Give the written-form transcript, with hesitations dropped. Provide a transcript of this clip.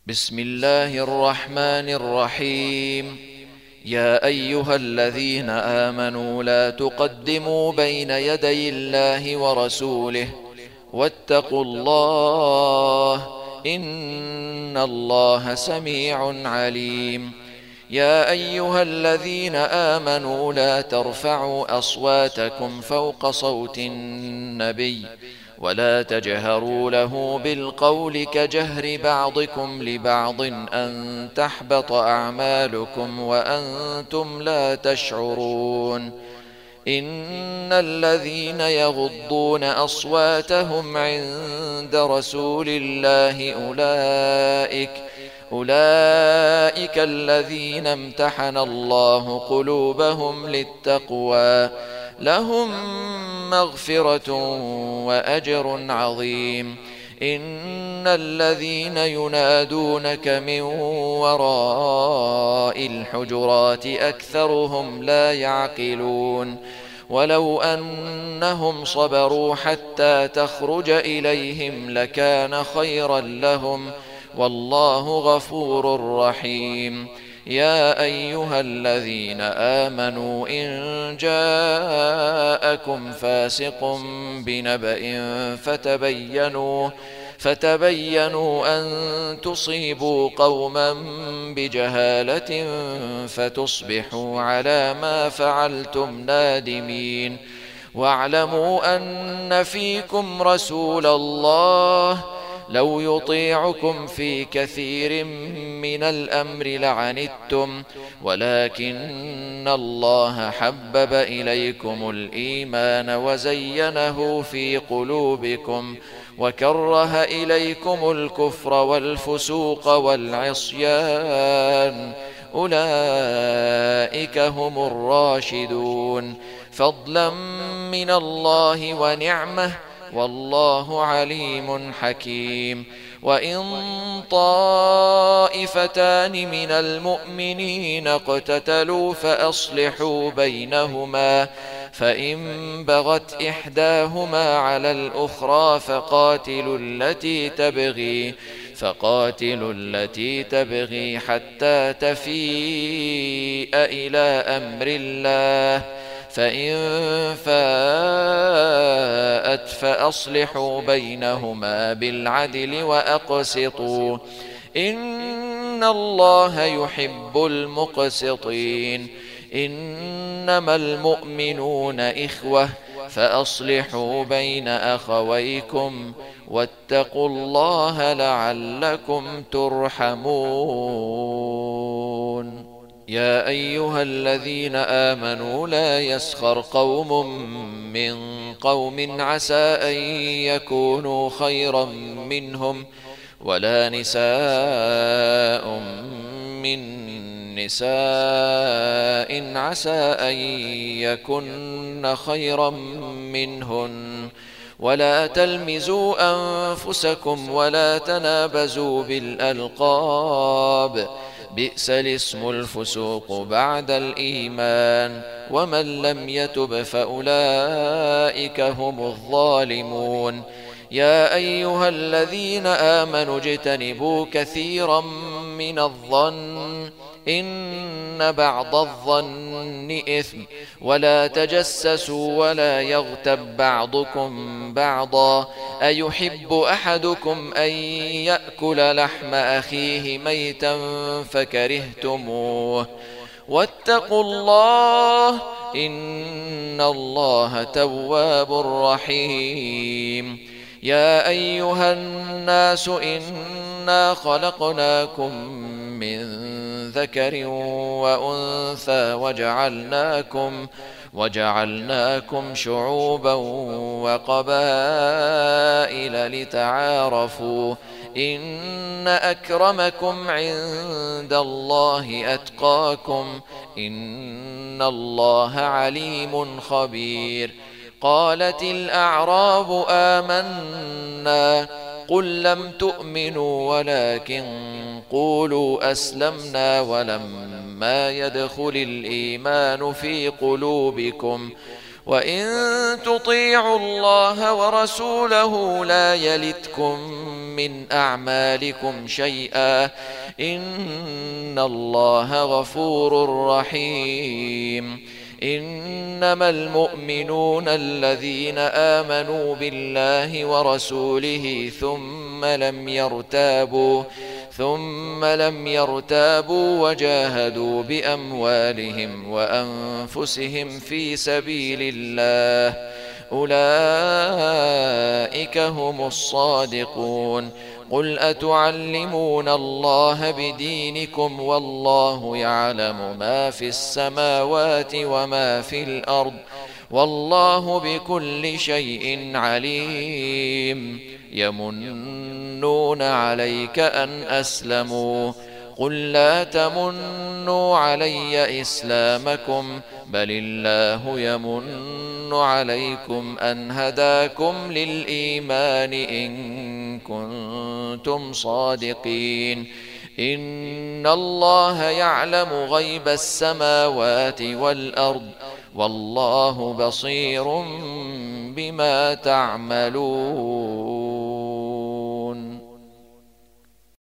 بسم الله الرحمن الرحيم. يا أيها الذين آمنوا لا تقدموا بين يدي الله ورسوله واتقوا الله إن الله سميع عليم. يا أيها الذين آمنوا لا ترفعوا أصواتكم فوق صوت النبي ولا تجهروا له بالقول كجهر بعضكم لبعض أن تحبط أعمالكم وأنتم لا تشعرون. إن الذين يغضون أصواتهم عند رسول الله أولئك الذين امتحن الله قلوبهم للتقوى لهم مغفرة وأجر عظيم. إن الذين ينادونك من وراء الحجرات أكثرهم لا يعقلون. ولو أنهم صبروا حتى تخرج إليهم لكان خيرا لهم والله غفور رحيم. يا أيها الذين آمنوا إن جاءكم فاسق بنبأ فتبينوا أن تصيبوا قوما بجهالة فتصبحوا على ما فعلتم نادمين. واعلموا أن فيكم رسول الله لو يطيعكم في كثير من الأمر لعنتم ولكن الله حبب إليكم الإيمان وزينه في قلوبكم وكره إليكم الكفر والفسوق والعصيان أولئك هم الراشدون فضلا من الله ونعمه والله عليم حكيم. وإن طائفتان من المؤمنين اقتتلوا فأصلحوا بينهما فإن بغت إحداهما على الأخرى فقاتلوا التي تبغي حتى تفيء إلى أمر الله فإن فاءت فأصلحوا بينهما بالعدل وأقسطوا إن الله يحب المقسطين. إنما المؤمنون إخوة فأصلحوا بين أخويكم واتقوا الله لعلكم ترحمون. يا أيها الذين آمنوا لا يسخر قوم من قوم عسى أن يكونوا خيرا منهم ولا نساء من نساء عسى أن يكن خيرا منهن ولا تلمزوا أنفسكم ولا تنابزوا بالألقاب بئس الاسم الفسوق بعد الإيمان ومن لم يتب فأولئك هم الظالمون. يا أيها الذين آمنوا اجتنبوا كثيرا من الظن إن بعض الظن إثم ولا تجسسوا ولا يغتب بعضكم بعضا أيحب أحدكم أن يأكل لحم أخيه ميتا فكرهتموه واتقوا الله إن الله تواب رحيم. يا أيها الناس إنا خلقناكم من ذكر وأنثى وجعلناكم شعوبا وقبائل لتعارفوا إن أكرمكم عند الله أتقاكم إن الله عليم خبير. قالت الأعراب آمنا قل لم تؤمنوا ولكن قولوا أسلمنا ولما يدخل الإيمان في قلوبكم وإن تطيعوا الله ورسوله لا يلتكم من أعمالكم شيئا إن الله غفور رحيم إنما المؤمنون الذين آمنوا بالله ورسوله ثم لم يرتابوا وجاهدوا بأموالهم وأنفسهم في سبيل الله أولئك هم الصادقون قل أتعلمون الله بدينكم والله يعلم ما في السماوات وما في الأرض والله بكل شيء عليم يمنون عليك أن أسلموا قل لا تمنوا علي إسلامكم بل الله يمن عليكم أن هداكم للإيمان إن كنتم صادقين إن الله يعلم غيب السماوات والأرض والله بصير بما تعملون.